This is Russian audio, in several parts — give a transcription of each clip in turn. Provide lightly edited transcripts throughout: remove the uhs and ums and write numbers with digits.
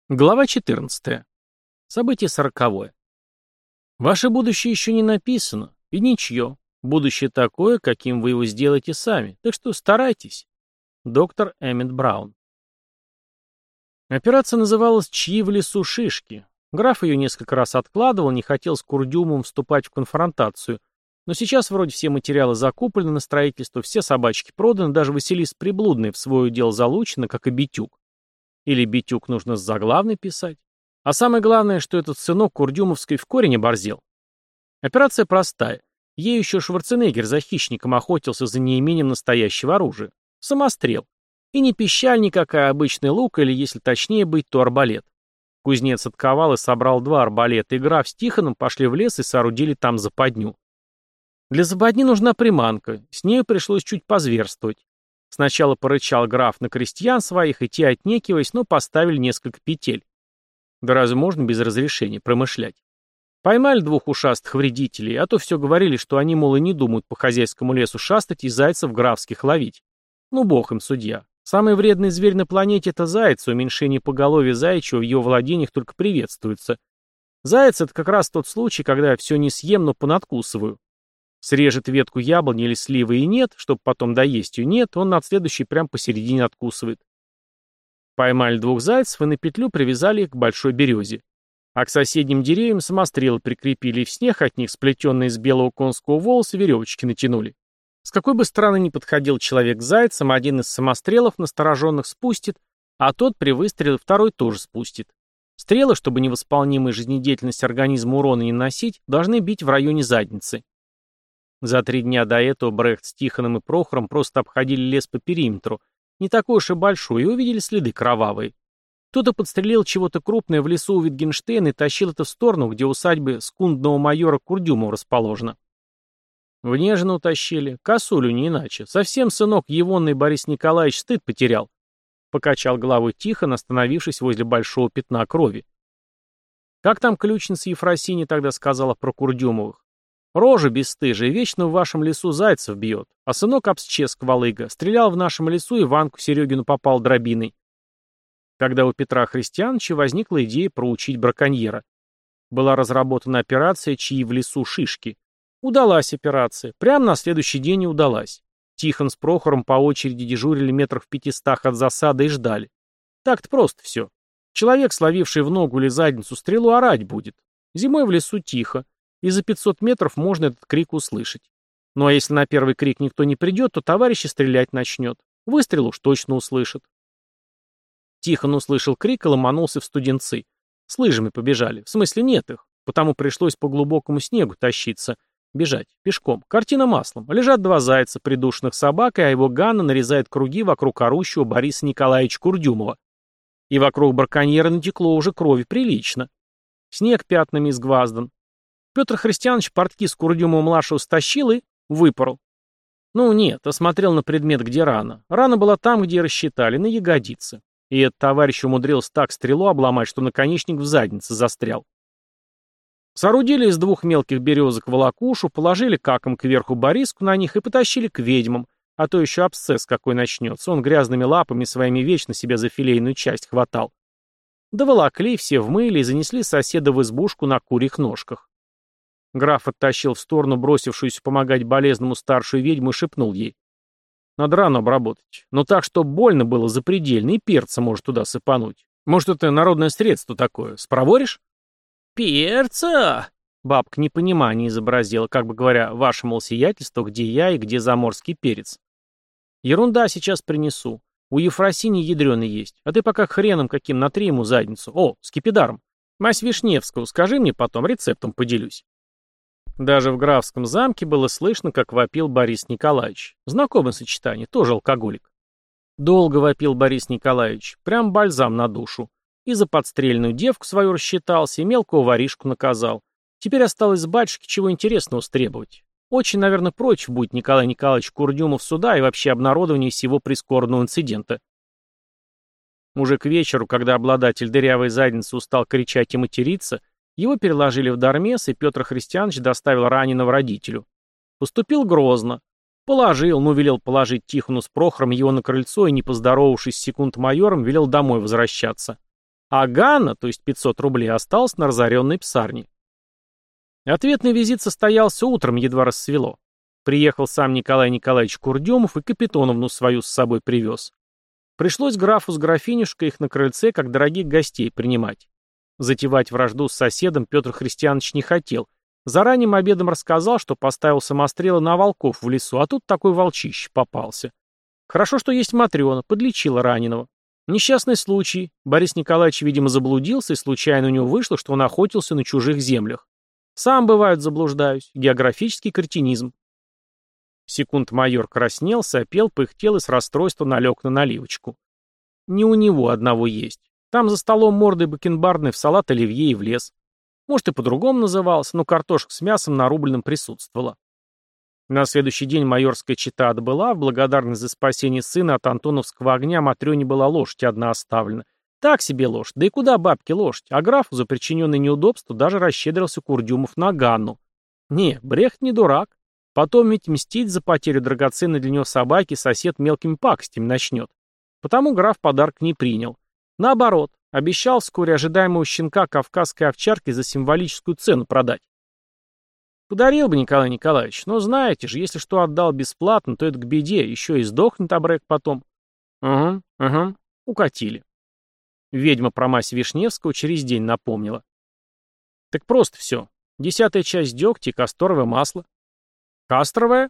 Глава 14. Событие 40. Ваше будущее еще не написано, и ничье. Будущее такое, каким вы его сделаете сами, так что старайтесь. Доктор Эммет Браун. Операция называлась «Чьи в лесу шишки». Граф ее несколько раз откладывал, не хотел с Курдюмовым вступать в конфронтацию, но сейчас вроде все материалы закуплены на строительство, все собачки проданы, даже Василис Приблудный в свое дело залучено, как и Битюк. Или Битюк нужно с заглавной писать. А самое главное, что этот сынок Курдюмовской в корень оборзел. Операция простая. Ей еще Шварценеггер за хищником охотился за неимением настоящего оружия. Самострел. И не пищаль никакая, обычный лук, или, если точнее быть, то арбалет. Кузнец отковал и собрал 2 арбалета, и граф с Тихоном пошли в лес и соорудили там западню. Для западни нужна приманка, с нею пришлось чуть позверствовать. Сначала порычал граф на крестьян своих, и те, отнекиваясь, но поставили несколько петель. Да разве можно без разрешения промышлять? Поймали 2 ушастых вредителей, а то все говорили, что они, мол, и не думают по хозяйскому лесу шастать и зайцев графских ловить. Ну, бог им судья. Самый вредный зверь на планете — это заяц, уменьшение поголовья заячьего в его владениях только приветствуется. Заяц — это как раз тот случай, когда я все не съем, но понадкусываю. Срежет ветку яблони или сливы и нет, чтобы потом доесть ее нет, он над следующей прямо посередине откусывает. Поймали 2 зайцев и на петлю привязали их к большой березе. А к соседним деревьям самострелы прикрепили и в снег от них, сплетенные из белого конского волоса, веревочки натянули. С какой бы стороны ни подходил человек к зайцам, один из самострелов настороженных спустит, а тот при выстреле второй тоже спустит. Стрелы, чтобы невосполнимая жизнедеятельность организма урона не наносить, должны бить в районе задницы. За 3 дня до этого Брехт с Тихоном и Прохором просто обходили лес по периметру, не такой уж и большой, и увидели следы кровавые. Кто-то подстрелил чего-то крупное в лесу у Витгенштейна и тащил это в сторону, где усадьба скундного майора Курдюмова расположена. В Нежину утащили, косулю не иначе. Совсем сынок Егонный Борис Николаевич стыд потерял. Покачал головой Тихон, остановившись возле большого пятна крови. Как там ключница Ефросинья тогда сказала про Курдюмовых? Рожа бесстыжая, вечно в вашем лесу зайцев бьет. А сынок обсчез квалыга, стрелял в нашем лесу и Ваньку Серегину попал дробиной. Когда у Петра Христиановича возникла идея проучить браконьера. Была разработана операция «Чьи в лесу шишки». Удалась операция. Прямо на следующий день и удалась. Тихон с Прохором по очереди дежурили метрах в 500 от засады и ждали. Так-то просто все. Человек, словивший в ногу или задницу стрелу, орать будет. Зимой в лесу тихо. И за 500 метров можно этот крик услышать. Ну а если на первый крик никто не придет, то товарищ стрелять начнет. Выстрел уж точно услышит. Тихон услышал крик и ломанулся в студенцы. С лыжами побежали. В смысле нет их. Потому пришлось по глубокому снегу тащиться. Бежать. Пешком. Картина маслом. Лежат 2 зайца, придушенных собакой, а его Ганна нарезает круги вокруг орущего Бориса Николаевича Курдюмова. И вокруг браконьера натекло уже крови прилично. Снег пятнами изгваздан. Петр Христианович портки с Курдюмова-младшего стащил и выпорол. Ну нет, осмотрел на предмет, где рана. Рана была там, где и рассчитали, на ягодице. И этот товарищ умудрился так стрелу обломать, что наконечник в заднице застрял. Соорудили из 2 мелких березок волокушу, положили каком кверху Бориску на них и потащили к ведьмам, а то еще абсцесс какой начнется, он грязными лапами своими вечно себя за филейную часть хватал. Доволокли, все вмыли и занесли соседа в избушку на курьих ножках. Граф оттащил в сторону бросившуюся помогать болезному старшую ведьму и шепнул ей. Надо рану обработать, но так, чтобы больно было запредельно, и перца может туда сыпануть. Может, это народное средство такое, спроворишь? «Перца!» Бабка непонимание изобразила, как бы говоря, ваше, мол, сиятельство, где я и где заморский перец. Ерунда, сейчас принесу. У Ефросиньи ядреный есть, а ты пока хреном каким натри ему задницу. О, скипидаром. Мась Вишневскую, скажи мне потом, рецептом поделюсь. Даже в графском замке было слышно, как вопил Борис Николаевич. Знакомое сочетание, тоже алкоголик. Долго вопил Борис Николаевич, прям бальзам на душу. И за подстрельную девку свою рассчитался, и мелкого воришку наказал. Теперь осталось с батюшки чего интересного стребовать. Очень, наверное, против будет Николай Николаевич Курдюмов суда и вообще обнародования всего прискорбного инцидента. Уже к вечеру, когда обладатель дырявой задницы устал кричать и материться, его переложили в Дармес, и Петр Христианович доставил раненого родителю. Поступил грозно. Положил, велел положить Тихону с Прохором его на крыльцо и, не поздоровавшись с секунд-майором, велел домой возвращаться. А Ганна, то есть 500 рублей, осталась на разоренной псарне. Ответный визит состоялся утром, едва рассвело. Приехал сам Николай Николаевич Курдюмов и Капитоновну свою с собой привез. Пришлось графу с графинюшкой их на крыльце, как дорогих гостей, принимать. Затевать вражду с соседом Петр Христианович не хотел. За ранним обедом рассказал, что поставил самострелы на волков в лесу, а тут такой волчище попался. Хорошо, что есть Матрена, подлечила раненого. Несчастный случай. Борис Николаевич, видимо, заблудился, и случайно у него вышло, что он охотился на чужих землях. Сам, бывает, заблуждаюсь. Географический кретинизм. Секунд-майор краснел, сопел, пыхтел и с расстройства налег на наливочку. Не у него одного есть. Там за столом мордой бакенбардной в салат оливье и влез. Может, и по-другому назывался, но картошка с мясом нарубленным присутствовала. На следующий день майорская чета отбыла, в благодарность за спасение сына от антоновского огня Матрёне была лошадь одна оставлена. Так себе лошадь, да и куда бабке лошадь, а графу за причиненное неудобство даже расщедрился Курдюмов на Ганну. Не, Брехт не дурак. Потом ведь мстить за потерю драгоценной для него собаки сосед мелкими пакостями начнет. Потому граф подарок не принял. Наоборот, обещал вскоре ожидаемого щенка кавказской овчарки за символическую цену продать. Подарил бы Николай Николаевич, но знаете же, если что отдал бесплатно, то это к беде, еще и сдохнет обрек потом. Угу, укатили. Ведьма про мазь Вишневского через день напомнила. Так просто все. 10-я часть дегтя и касторовое масло. Кастровое?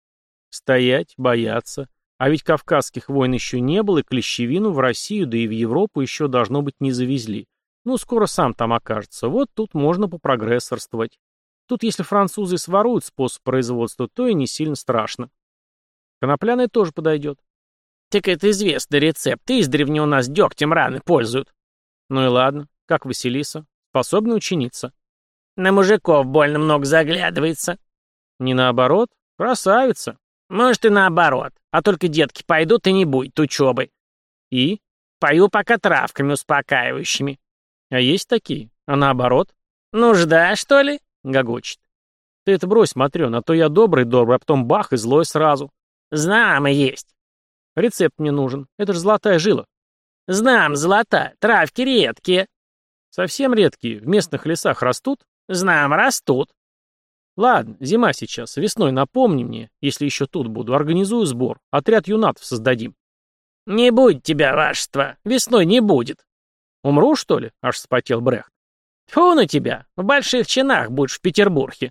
Стоять, бояться. А ведь кавказских войн еще не было, и клещевину в Россию, да и в Европу еще, должно быть, не завезли. Ну, скоро сам там окажется. Вот тут можно попрогрессорствовать. Тут, если французы своруют способ производства, то и не сильно страшно. Конопляное тоже подойдет. Так это известный рецепт. Издревле у нас дегтем раны пользуют. Ну и ладно. Как Василиса? Способна ученица. На мужиков больно много заглядывается. Не наоборот? Красавица. Может и наоборот. А только детки пойдут и не будет учебы. И? Пою пока травками успокаивающими. А есть такие? А наоборот? Нужда, что ли? Гогочет. Ты это брось, Матрёна, а то я добрый, а потом бах и злой сразу. Знамо есть. Рецепт мне нужен. Это же золотая жила. Знам, золотая. Травки редкие. Совсем редкие. В местных лесах растут? Знам, растут. Ладно, зима сейчас. Весной напомни мне, если еще тут буду. Организую сбор. Отряд юнатов создадим. Не будет тебя, вашество. Весной не будет. Умру, что ли? Аж вспотел Брехт. Тьфу на тебя. В больших чинах будешь в Петербурге.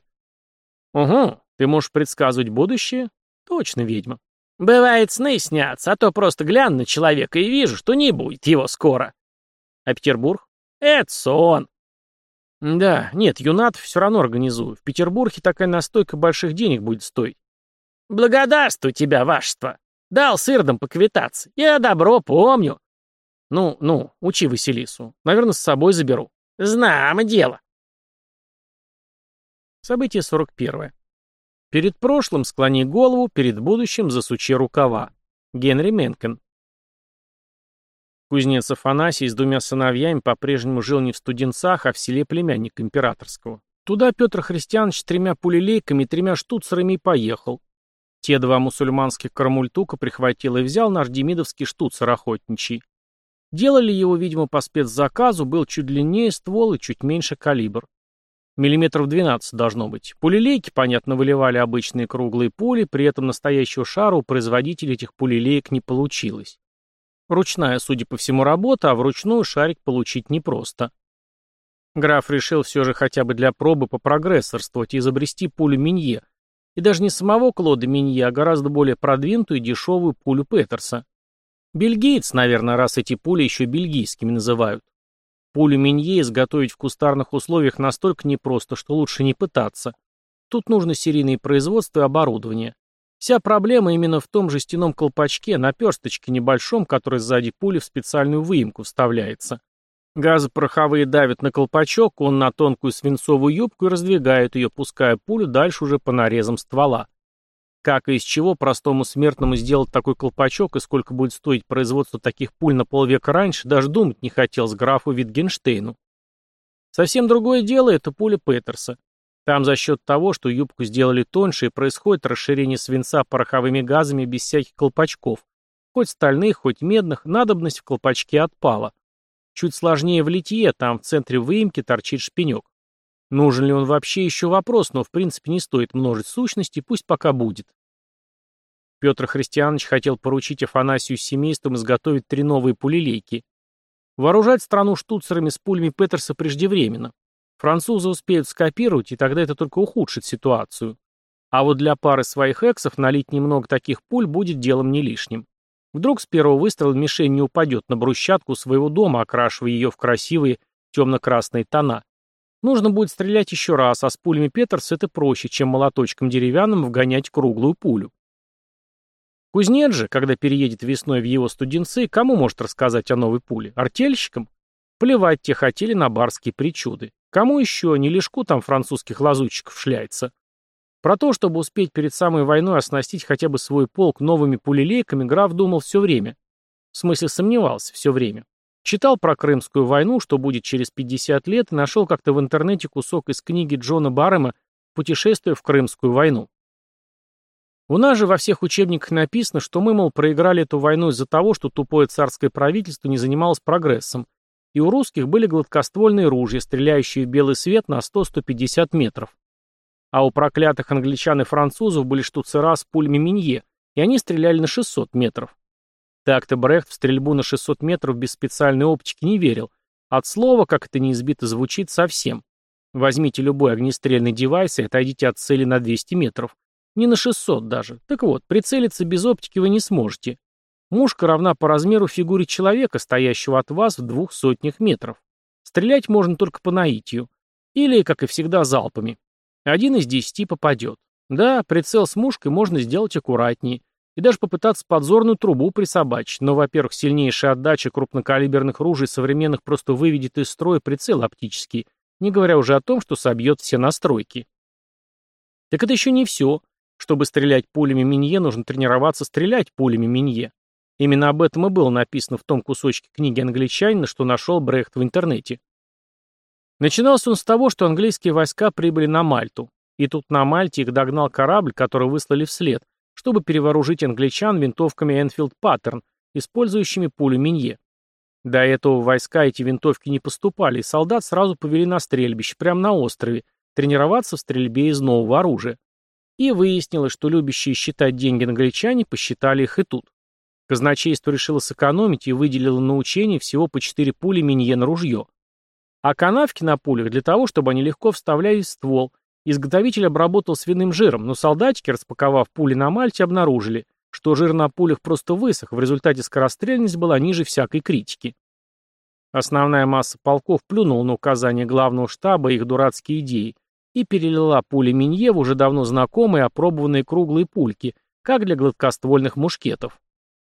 Угу. Ты можешь предсказывать будущее? Точно, ведьма. Бывает, сны снятся, а то просто гляну на человека и вижу, что не будет его скоро. А Петербург? Это сон. Да, нет, юнатов все равно организую. В Петербурге такая настойка больших денег будет стоить. Благодарствую тебя, вашество. Дал с Иродом поквитаться. Я добро помню. Ну, учи Василису. Наверное, с собой заберу. Знамо дело. Событие 41. Перед прошлым склони голову, перед будущим засучи рукава. Генри Менкен. Кузнец Афанасий с двумя сыновьями по-прежнему жил не в Студенцах, а в селе племянника императорского. Туда Петр Христианович с 3 пулелейками и 3 штуцерами и поехал. Те 2 мусульманских кармультука прихватил и взял наш демидовский штуцер охотничий. Делали его, видимо, по спецзаказу, был чуть длиннее ствол и чуть меньше калибр. Миллиметров 12 должно быть. Пулелейки, понятно, выливали обычные круглые пули, при этом настоящего шара у производителей этих пулелеек не получилось. Ручная, судя по всему, работа, а вручную шарик получить непросто. Граф решил все же хотя бы для пробы попрогрессорствовать и изобрести пулю Минье. И даже не самого Клода Минье, а гораздо более продвинутую и дешевую пулю Петерса. Бельгиец, наверное, раз эти пули еще бельгийскими называют. Пулю Минье изготовить в кустарных условиях настолько непросто, что лучше не пытаться. Тут нужно серийное производство и оборудование. Вся проблема именно в том жестяном колпачке, наперсточке небольшом, который сзади пули в специальную выемку вставляется. Газопороховые давят на колпачок, он на тонкую свинцовую юбку и раздвигает ее, пуская пулю дальше уже по нарезам ствола. Как и из чего простому смертному сделать такой колпачок и сколько будет стоить производство таких пуль на полвека раньше, даже думать не хотелось графу Витгенштейну. Совсем другое дело — это пуля Петерса. Там за счет того, что юбку сделали тоньше, и происходит расширение свинца пороховыми газами без всяких колпачков. Хоть стальных, хоть медных, надобность в колпачке отпала. Чуть сложнее в литье, там в центре выемки торчит шпинек. Нужен ли он вообще еще вопрос, но в принципе не стоит множить сущности, пусть пока будет. Петр Христианович хотел поручить Афанасию с семейством изготовить 3 новые пулелейки. Вооружать страну штуцерами с пулями Петерса преждевременно. Французы успеют скопировать, и тогда это только ухудшит ситуацию. А вот для пары своих эксов налить немного таких пуль будет делом не лишним. Вдруг с первого выстрела мишень не упадет на брусчатку своего дома, окрашивая ее в красивые темно-красные тона. Нужно будет стрелять еще раз, а с пулями Петерса это проще, чем молоточком деревянным вгонять круглую пулю. Кузнец же, когда переедет весной в его студенцы, кому может рассказать о новой пуле? Артельщикам? Плевать те хотели на барские причуды. Кому еще, не лишку там французских лазутчиков шляется? Про то, чтобы успеть перед самой войной оснастить хотя бы свой полк новыми пулелейками, граф думал все время. В смысле, сомневался все время. Читал про Крымскую войну, что будет через 50 лет, и нашел как-то в интернете кусок из книги Джона Баррема «Путешествие в Крымскую войну». У нас же во всех учебниках написано, что мы, мол, проиграли эту войну из-за того, что тупое царское правительство не занималось прогрессом, и у русских были гладкоствольные ружья, стреляющие в белый свет на 100-150 метров. А у проклятых англичан и французов были штуцера с пулями Минье, и они стреляли на 600 метров. Так-то Брехт в стрельбу на 600 метров без специальной оптики не верил. От слова, как это неизбито звучит, совсем. Возьмите любой огнестрельный девайс и отойдите от цели на 200 метров. Не на 600 даже. Так вот, прицелиться без оптики вы не сможете. Мушка равна по размеру фигуре человека, стоящего от вас в 200 метров. Стрелять можно только по наитию. Или, как и всегда, залпами. 1 из 10 попадет. Да, прицел с мушкой можно сделать аккуратнее. И даже попытаться подзорную трубу присобачить. Но, во-первых, сильнейшая отдача крупнокалиберных ружей современных просто выведет из строя прицел оптический, не говоря уже о том, что собьет все настройки. Так это еще не все. Чтобы стрелять пулями Минье, нужно тренироваться стрелять пулями Минье. Именно об этом и было написано в том кусочке книги англичанина, что нашел Брехт в интернете. Начинался он с того, что английские войска прибыли на Мальту. И тут на Мальте их догнал корабль, который выслали вслед, чтобы перевооружить англичан винтовками Enfield Pattern, использующими пулю Минье. До этого в войска эти винтовки не поступали, и солдат сразу повели на стрельбище, прямо на острове, тренироваться в стрельбе из нового оружия. И выяснилось, что любящие считать деньги англичане посчитали их и тут. Казначейство решило сэкономить и выделило на учение всего по 4 пули Минье на ружье. А канавки на пулях для того, чтобы они легко вставлялись в ствол. Изготовитель обработал свиным жиром, но солдатики, распаковав пули на Мальте, обнаружили, что жир на пулях просто высох, в результате скорострельность была ниже всякой критики. Основная масса полков плюнула на указания главного штаба и их дурацкие идеи и перелила пули Минье в уже давно знакомые опробованные круглые пульки, как для гладкоствольных мушкетов.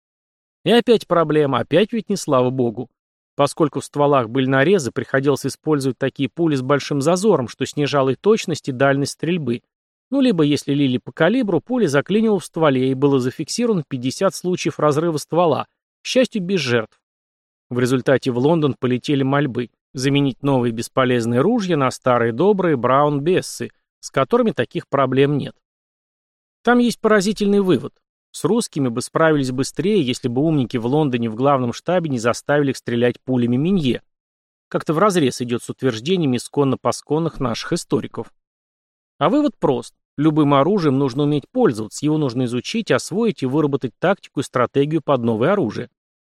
И опять проблема, опять ведь не слава богу. Поскольку в стволах были нарезы, приходилось использовать такие пули с большим зазором, что снижало и точность, и дальность стрельбы. Ну, либо, если лили по калибру, пуля заклинила в стволе, и было зафиксировано 50 случаев разрыва ствола, к счастью, без жертв. В результате в Лондон полетели мольбы заменить новые бесполезные ружья на старые добрые Браун-Бессы, с которыми таких проблем нет. Там есть поразительный вывод. С русскими бы справились быстрее, если бы умники в Лондоне в главном штабе не заставили их стрелять пулями Минье. Как-то вразрез идет с утверждениями исконно-посконных наших историков. А вывод прост. Любым оружием нужно уметь пользоваться, его нужно изучить, освоить и выработать тактику и стратегию под новое оружие.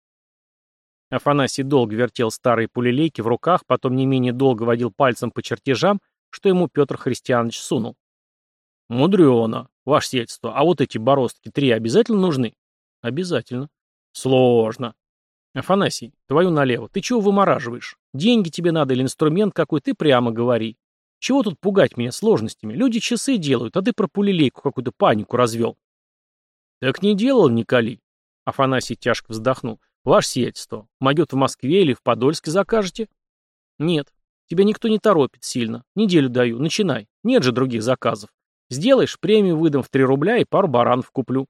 Афанасий долго вертел старые пулелейки в руках, потом не менее долго водил пальцем по чертежам, что ему Петр Христианович сунул. «Мудрено, ваше сиятельство, а вот эти бороздки 3 обязательно нужны?» «Обязательно». «Сложно». «Афанасий, твою налево, ты чего вымораживаешь? Деньги тебе надо или инструмент какой, ты прямо говори. Чего тут пугать меня сложностями? Люди часы делают, а ты про пулелейку какую-то панику развел». «Так не делал, Николи». Афанасий тяжко вздохнул. «Ваше сиятельство, могет в Москве или в Подольске закажете?» «Нет, тебя никто не торопит сильно. Неделю даю, начинай. Нет же других заказов. Сделаешь, премию выдам в 3 рубля и пару баранов куплю».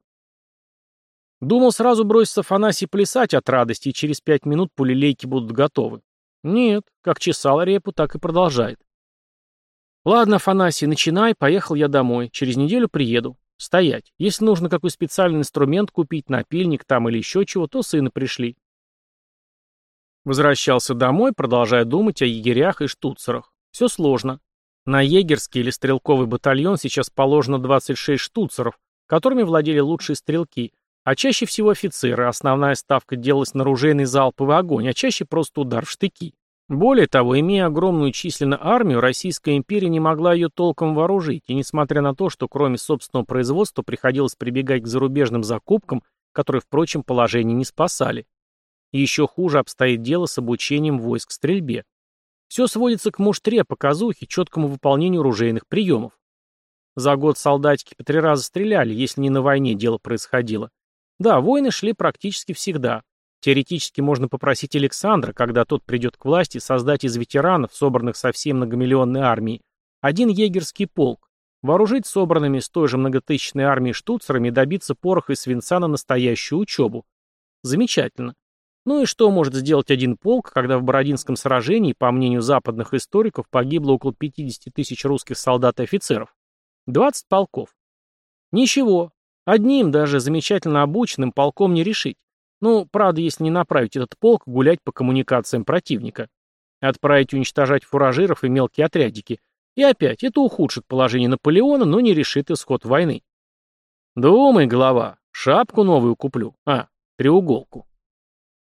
Думал сразу броситься Афанасий плясать от радости, и через 5 минут пулелейки будут готовы. Нет, как чесал репу, так и продолжает. «Ладно, Афанасий, начинай, поехал я домой. Через неделю приеду. Стоять. Если нужно какой специальный инструмент купить, напильник там или еще чего, то сына пришли». Возвращался домой, продолжая думать о егерях и штуцерах. Все сложно. На егерский или стрелковый батальон сейчас положено 26 штуцеров, которыми владели лучшие стрелки, а чаще всего офицеры. Основная ставка делалась на ружейный залповый огонь, а чаще просто удар в штыки. Более того, имея огромную численную армию, Российская империя не могла ее толком вооружить, и несмотря на то, что кроме собственного производства приходилось прибегать к зарубежным закупкам, которые, впрочем, положение не спасали. И еще хуже обстоит дело с обучением войск стрельбе. Все сводится к муштре, показухе, четкому выполнению ружейных приемов. За год солдатики по 3 раза стреляли, если не на войне дело происходило. Да, войны шли практически всегда. Теоретически можно попросить Александра, когда тот придет к власти, создать из ветеранов, собранных со всей многомиллионной армией, один егерский полк, вооружить собранными с той же многотысячной армией штуцерами и добиться пороха и свинца на настоящую учебу. Замечательно. Ну и что может сделать один полк, когда в Бородинском сражении, по мнению западных историков, погибло около 50 тысяч русских солдат и офицеров? 20 полков. Ничего. Одним, даже замечательно обученным, полком не решить. Ну, правда, если не направить этот полк гулять по коммуникациям противника. Отправить уничтожать фуражиров и мелкие отрядики. И опять, это ухудшит положение Наполеона, но не решит исход войны. Думай, голова, шапку новую куплю. Треуголку.